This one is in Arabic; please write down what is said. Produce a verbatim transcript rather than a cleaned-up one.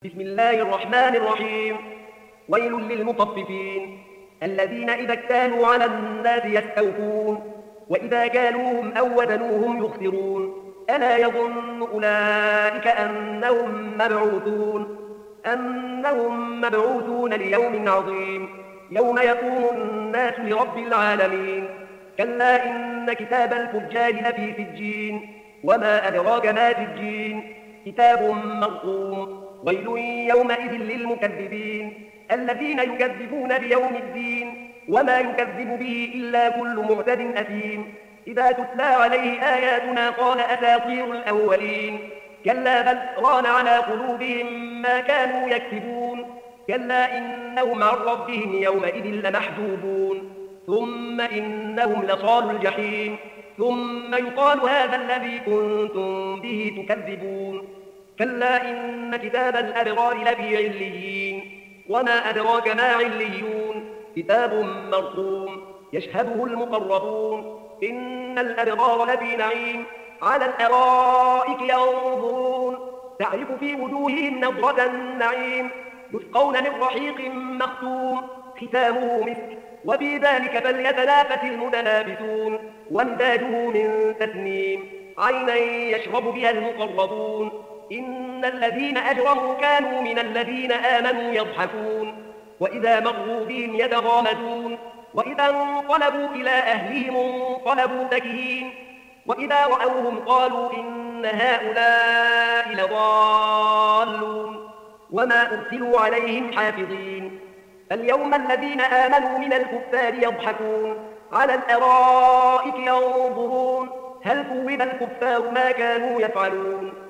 بسم الله الرحمن الرحيم. ويل للمطففين الذين إذا اكتالوا على الناس يستوفون وإذا كالوهم أو وزنوهم يخسرون. ألا يظن أولئك أنهم مبعوثون أنهم مبعوثون ليوم عظيم يوم يقوم الناس لرب العالمين. كلا إن كتاب الفجار لفي سجين وما أدراك ما سجين كتاب مرقوم. ويل يومئذ للمكذبين الذين يكذبون بيوم الدين وما يكذب به إلا كل معتد أثيم. إذا تتلى عليه آياتنا قال أساطير الأولين. كلا بل ران على قلوبهم ما كانوا يكسبون. كلا إنهم عن ربهم يومئذ لمحجوبون ثم إنهم لصالوا الجحيم ثم يقال هذا الذي كنتم به تكذبون. كلا إن كتاب الأبرار لفي عليين وما أدراك ما عليون كتاب مرقوم يشهده المقربون. إن الأبرار لفي نعيم على الأرائك ينظرون تعرف في وجوههم نضرة النعيم يسقون من رحيق مختوم ختامه مسك وفي ذلك فليتنافس المتنافسون. ومزاجه من تسنيم عينا يشرب بها المقربون. إن الذين أجرموا كانوا من الذين آمنوا يضحكون وإذا مروا بهم يتغامزون وإذا انقلبوا إلى أهلهم انقلبوا فكهين وإذا رأوهم قالوا إن هؤلاء لضالون وما أرسلوا عليهم حافظين. اليوم الذين آمنوا من الكفار يضحكون على الأرائك ينظرون هل ثوب الكفار ما كانوا يفعلون.